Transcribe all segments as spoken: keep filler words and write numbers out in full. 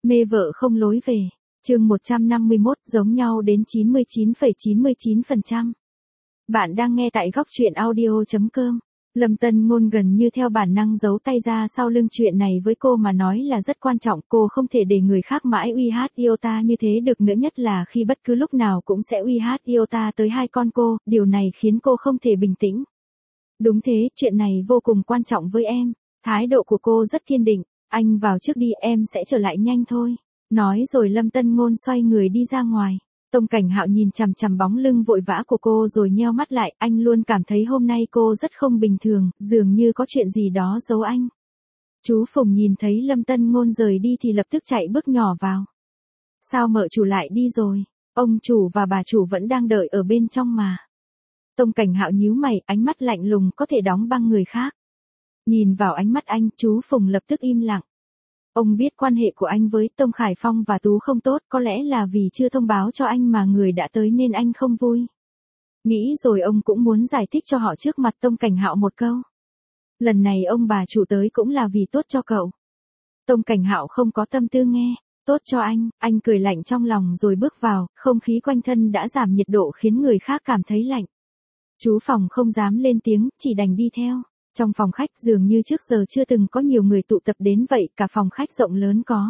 Mê vợ không lối về. Chương một trăm năm mươi mốt giống nhau đến chín mươi chín phẩy chín mươi chín phần trăm. Bạn đang nghe tại góc truyện audio chấm com. Lâm Tân Ngôn gần như theo bản năng giấu tay ra sau lưng, chuyện này với cô mà nói là rất quan trọng, cô không thể để người khác mãi uy hát yêu ta như thế được nữa, nhất là khi bất cứ lúc nào cũng sẽ uy hát yêu ta tới hai con cô, điều này khiến cô không thể bình tĩnh. Đúng thế, chuyện này vô cùng quan trọng với em. Thái độ của cô rất kiên định. Anh vào trước đi, em sẽ trở lại nhanh thôi. Nói rồi Lâm Tân Ngôn xoay người đi ra ngoài. Tông Cảnh Hạo nhìn chằm chằm bóng lưng vội vã của cô rồi nheo mắt lại, anh luôn cảm thấy hôm nay cô rất không bình thường, dường như có chuyện gì đó giấu anh. Chú Phùng nhìn thấy Lâm Tân Ngôn rời đi thì lập tức chạy bước nhỏ vào. Sao mợ chủ lại đi rồi? Ông chủ và bà chủ vẫn đang đợi ở bên trong mà. Tông Cảnh Hạo nhíu mày, ánh mắt lạnh lùng có thể đóng băng người khác. Nhìn vào ánh mắt anh, chú Phùng lập tức im lặng. Ông biết quan hệ của anh với Tông Khải Phong và Tú không tốt, có lẽ là vì chưa thông báo cho anh mà người đã tới nên anh không vui. Nghĩ rồi ông cũng muốn giải thích cho họ trước mặt Tông Cảnh Hạo một câu. Lần này ông bà chủ tới cũng là vì tốt cho cậu. Tông Cảnh Hạo không có tâm tư nghe. Tốt cho anh, anh cười lạnh trong lòng rồi bước vào, không khí quanh thân đã giảm nhiệt độ khiến người khác cảm thấy lạnh. Chú Phòng không dám lên tiếng, chỉ đành đi theo. Trong phòng khách dường như trước giờ chưa từng có nhiều người tụ tập đến vậy, cả phòng khách rộng lớn có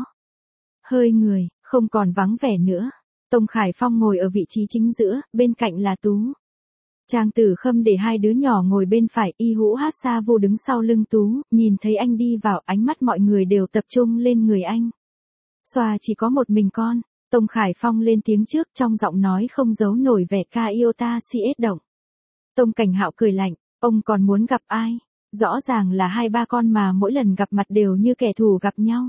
hơi người, không còn vắng vẻ nữa. Tông Khải Phong ngồi ở vị trí chính giữa, bên cạnh là Tú. Trang Tử Khâm để hai đứa nhỏ ngồi bên phải, Y Hữu Hát Sa Vu đứng sau lưng Tú, nhìn thấy anh đi vào, ánh mắt mọi người đều tập trung lên người anh. Xòa chỉ có một mình con. Tông Khải Phong lên tiếng trước, trong giọng nói không giấu nổi vẻ ca yêu ta si ết động. Tông Cảnh Hạo cười lạnh, ông còn muốn gặp ai? Rõ ràng là hai ba con mà mỗi lần gặp mặt đều như kẻ thù gặp nhau.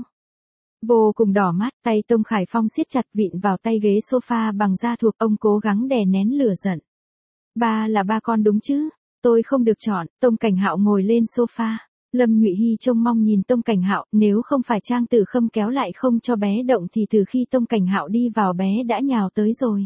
Vô cùng đỏ mắt, tay Tông Khải Phong siết chặt vịn vào tay ghế sofa bằng da thuộc, ông cố gắng đè nén lửa giận. Ba là ba con đúng chứ? Tôi không được chọn. Tông Cảnh Hạo ngồi lên sofa. Lâm Nhụy Hy trông mong nhìn Tông Cảnh Hạo, nếu không phải Trang Tử Khâm kéo lại không cho bé động thì từ khi Tông Cảnh Hạo đi vào bé đã nhào tới rồi.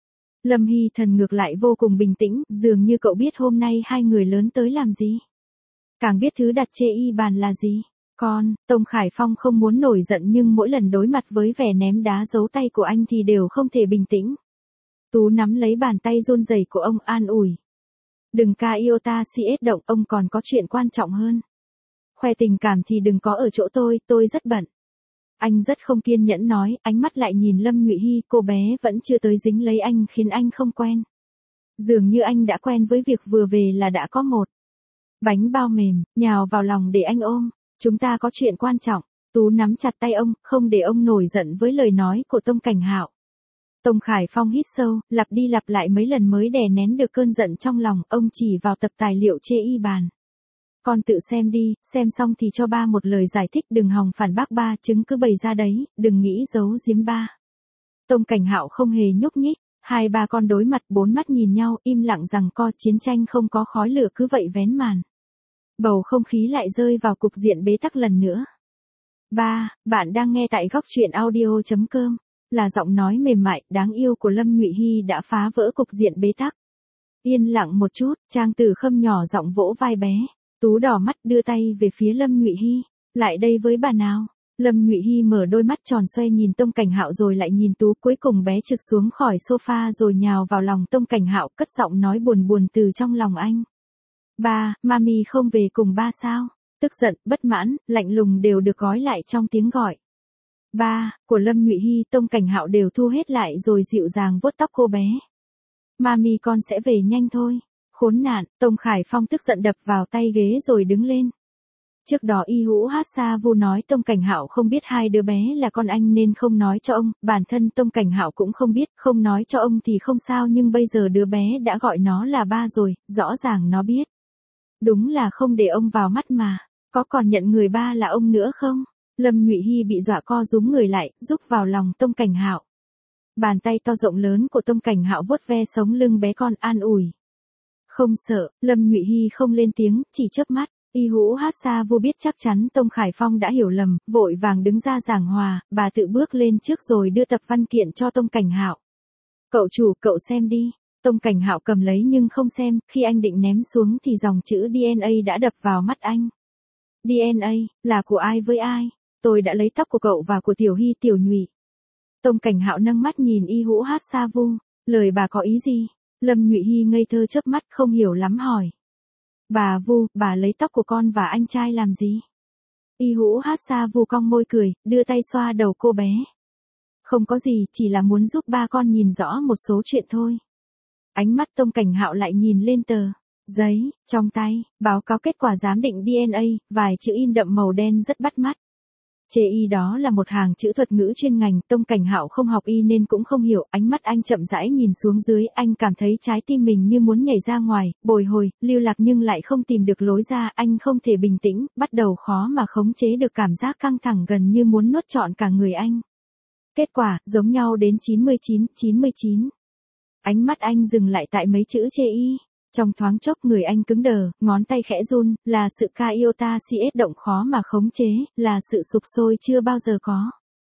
Lâm Hy Thần ngược lại vô cùng bình tĩnh, dường như cậu biết hôm nay hai người lớn tới làm gì. Càng biết thứ đặt chê y bàn là gì. Con, Tông Khải Phong không muốn nổi giận nhưng mỗi lần đối mặt với vẻ ném đá giấu tay của anh thì đều không thể bình tĩnh. Tú nắm lấy bàn tay run rẩy của ông an ủi. Đừng ca yêu ta si ết động, ông còn có chuyện quan trọng hơn. Khoe tình cảm thì đừng có ở chỗ tôi, tôi rất bận. Anh rất không kiên nhẫn nói, ánh mắt lại nhìn Lâm Nhụy Hy, cô bé vẫn chưa tới dính lấy anh khiến anh không quen. Dường như anh đã quen với việc vừa về là đã có một bánh bao mềm, nhào vào lòng để anh ôm. Chúng ta có chuyện quan trọng. Tú nắm chặt tay ông, không để ông nổi giận với lời nói của Tông Cảnh Hạo. Tông Khải Phong hít sâu, lặp đi lặp lại mấy lần mới đè nén được cơn giận trong lòng, ông chỉ vào tập tài liệu chê y bàn. Con tự xem đi, xem xong thì cho ba một lời giải thích, đừng hòng phản bác ba, chứng cứ bày ra đấy, đừng nghĩ giấu giếm ba. Tông Cảnh Hạo không hề nhúc nhích, hai ba con đối mặt bốn mắt nhìn nhau, im lặng rằng co, chiến tranh không có khói lửa cứ vậy vén màn. Bầu không khí lại rơi vào cục diện bế tắc lần nữa. Ba, bạn đang nghe tại góc truyện audio chấm com. Là giọng nói mềm mại, đáng yêu của Lâm Nhụy Hy đã phá vỡ cục diện bế tắc. Yên lặng một chút, Trang Tử Khâm nhỏ giọng vỗ vai bé. Tú đỏ mắt đưa tay về phía Lâm Nhụy Hy. Lại đây với bà nào. Lâm Nhụy Hy mở đôi mắt tròn xoe nhìn Tông Cảnh Hạo rồi lại nhìn Tú, cuối cùng bé trượt xuống khỏi sofa rồi nhào vào lòng Tông Cảnh Hạo, cất giọng nói buồn buồn từ trong lòng anh. Ba, mami không về cùng ba sao? Tức giận, bất mãn, lạnh lùng đều được gói lại trong tiếng gọi. Ba, của Lâm Nhụy Hy, Tông Cảnh Hạo đều thu hết lại rồi dịu dàng vuốt tóc cô bé. Mami con sẽ về nhanh thôi. Khốn nạn, Tông Khải Phong tức giận đập vào tay ghế rồi đứng lên. Trước đó Y Hữu Hát Sa Vu nói Tông Cảnh Hạo không biết hai đứa bé là con anh nên không nói cho ông, bản thân Tông Cảnh Hạo cũng không biết, không nói cho ông thì không sao nhưng bây giờ đứa bé đã gọi nó là ba rồi, rõ ràng nó biết. Đúng là không để ông vào mắt mà, có còn nhận người ba là ông nữa không? Lâm Nhụy Hy bị dọa co rúm người lại, rúc vào lòng Tông Cảnh Hạo. Bàn tay to rộng lớn của Tông Cảnh Hạo vuốt ve sống lưng bé con an ủi. Không sợ, Lâm Nhụy Hy không lên tiếng, chỉ chớp mắt. Y Hữu Hát Sa Vu biết chắc chắn Tông Khải Phong đã hiểu lầm, vội vàng đứng ra giảng hòa, bà tự bước lên trước rồi đưa tập văn kiện cho Tông Cảnh Hạo. Cậu chủ, cậu xem đi. Tông Cảnh Hạo cầm lấy nhưng không xem, khi anh định ném xuống thì dòng chữ đê en a đã đập vào mắt anh. đê en a, là của ai với ai? tôi đã lấy tóc của cậu và của Tiểu Hy Tiểu Nhụy. Tông Cảnh Hạo nâng mắt nhìn Y Hữu Hát Sa Vu, lời bà có ý gì? Lâm Nhụy Hy ngây thơ chớp mắt không hiểu lắm hỏi. Bà Vu, bà lấy tóc của con và anh trai làm gì? Y Hữu Hát Sa Vu cong môi cười, đưa tay xoa đầu cô bé. Không có gì, chỉ là muốn giúp ba con nhìn rõ một số chuyện thôi. Ánh mắt Tông Cảnh Hạo lại nhìn lên tờ giấy, trong tay, báo cáo kết quả giám định đê en a, vài chữ in đậm màu đen rất bắt mắt. Chê y đó là một hàng chữ thuật ngữ chuyên ngành, Tông Cảnh Hạo không học y nên cũng không hiểu, ánh mắt anh chậm rãi nhìn xuống dưới, anh cảm thấy trái tim mình như muốn nhảy ra ngoài, bồi hồi, lưu lạc nhưng lại không tìm được lối ra, anh không thể bình tĩnh, bắt đầu khó mà khống chế được cảm giác căng thẳng gần như muốn nuốt trọn cả người anh. Kết quả, giống nhau đến chín mươi chín, chín mươi chín. Ánh mắt anh dừng lại tại mấy chữ chê y. Trong thoáng chốc người anh cứng đờ, ngón tay khẽ run, là sự ca iota cs động khó mà khống chế, là sự sụp sôi chưa bao giờ có.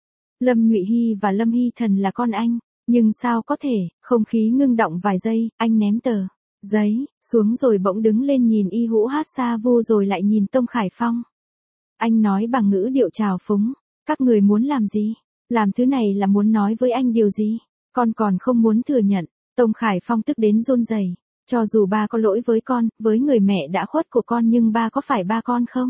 Lâm Nhụy Hy và Lâm Hy Thần là con anh, nhưng sao có thể, không khí ngưng động vài giây, anh ném tờ giấy xuống rồi bỗng đứng lên nhìn Y Hữu Hát Sa Vu rồi lại nhìn Tông Khải Phong. Anh nói bằng ngữ điệu trào phúng, các người muốn làm gì? Làm thứ này là muốn nói với anh điều gì? Con còn không muốn thừa nhận. Tông Khải Phong tức đến run rẩy. Cho dù ba có lỗi với con, với người mẹ đã khuất của con nhưng ba có phải ba con không?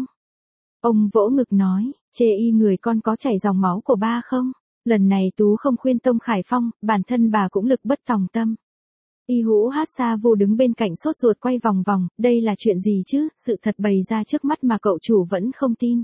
Ông vỗ ngực nói, chê y người con có chảy dòng máu của ba không? Lần này Tú không khuyên Tông Khải Phong, bản thân bà cũng lực bất tòng tâm. Y Hữu Hát Sa Vu đứng bên cạnh sốt ruột quay vòng vòng, đây là chuyện gì chứ, sự thật bày ra trước mắt mà cậu chủ vẫn không tin.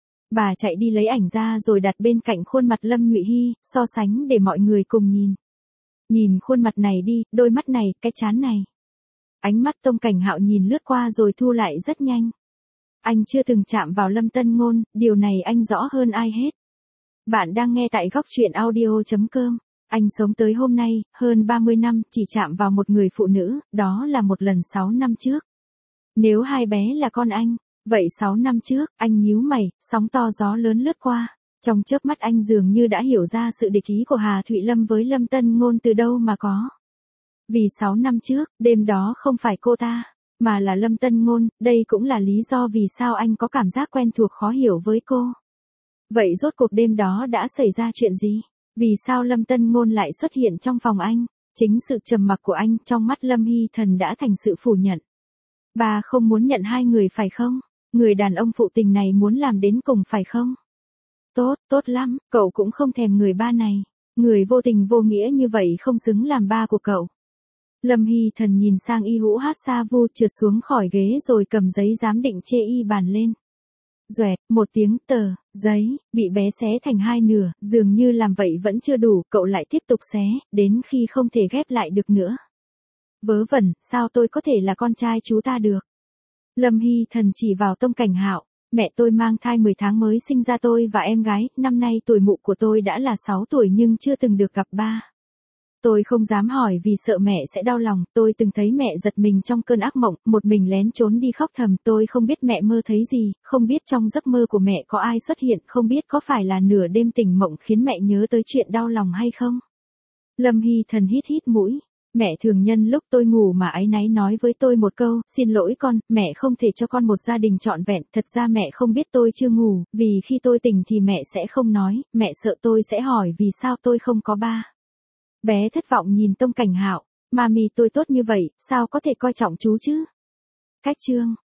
Bà chạy đi lấy ảnh ra rồi đặt bên cạnh khuôn mặt Lâm Nhụy Hy, so sánh để mọi người cùng nhìn. Nhìn khuôn mặt này đi, đôi mắt này, cái trán này. Ánh mắt Tông Cảnh Hạo nhìn lướt qua rồi thu lại rất nhanh. Anh chưa từng chạm vào Lâm Tân Ngôn, điều này anh rõ hơn ai hết. Bạn đang nghe tại góc truyện audio chấm com. Anh sống tới hôm nay, hơn ba mươi năm, chỉ chạm vào một người phụ nữ, đó là một lần sáu năm trước. Nếu hai bé là con anh, vậy sáu năm trước, anh nhíu mày, sóng to gió lớn lướt qua. Trong chớp mắt anh dường như đã hiểu ra sự địch ý của Hà Thụy Lâm với Lâm Tân Ngôn từ đâu mà có. Vì sáu năm trước, đêm đó không phải cô ta, mà là Lâm Tân Ngôn, đây cũng là lý do vì sao anh có cảm giác quen thuộc khó hiểu với cô. Vậy rốt cuộc đêm đó đã xảy ra chuyện gì? Vì sao Lâm Tân Ngôn lại xuất hiện trong phòng anh? Chính sự trầm mặc của anh trong mắt Lâm Hy Thần đã thành sự phủ nhận. Bà không muốn nhận hai người phải không? Người đàn ông phụ tình này muốn làm đến cùng phải không? Tốt, tốt lắm, cậu cũng không thèm người ba này. Người vô tình vô nghĩa như vậy không xứng làm ba của cậu. Lâm Hy Thần nhìn sang Y Hữu Hát Sa Vu trượt xuống khỏi ghế rồi cầm giấy giám định chê y bàn lên. Doẹt, một tiếng tờ, giấy, bị bé xé thành hai nửa, dường như làm vậy vẫn chưa đủ, cậu lại tiếp tục xé, đến khi không thể ghép lại được nữa. Vớ vẩn, sao tôi có thể là con trai chú ta được? Lâm Hy Thần chỉ vào Tông Cảnh Hạo, mẹ tôi mang thai mười tháng mới sinh ra tôi và em gái, năm nay tuổi mụ của tôi đã là sáu tuổi nhưng chưa từng được gặp ba. Tôi không dám hỏi vì sợ mẹ sẽ đau lòng, tôi từng thấy mẹ giật mình trong cơn ác mộng, một mình lén trốn đi khóc thầm, tôi không biết mẹ mơ thấy gì, không biết trong giấc mơ của mẹ có ai xuất hiện, không biết có phải là nửa đêm tỉnh mộng khiến mẹ nhớ tới chuyện đau lòng hay không. Lâm Hy Thần hít hít mũi, mẹ thường nhân lúc tôi ngủ mà áy náy nói với tôi một câu, xin lỗi con, mẹ không thể cho con một gia đình trọn vẹn, thật ra mẹ không biết tôi chưa ngủ, vì khi tôi tỉnh thì mẹ sẽ không nói, mẹ sợ tôi sẽ hỏi vì sao tôi không có ba. Bé thất vọng nhìn Tông Cảnh Hạo, mami tôi tốt như vậy, sao có thể coi trọng chú chứ? Cách chương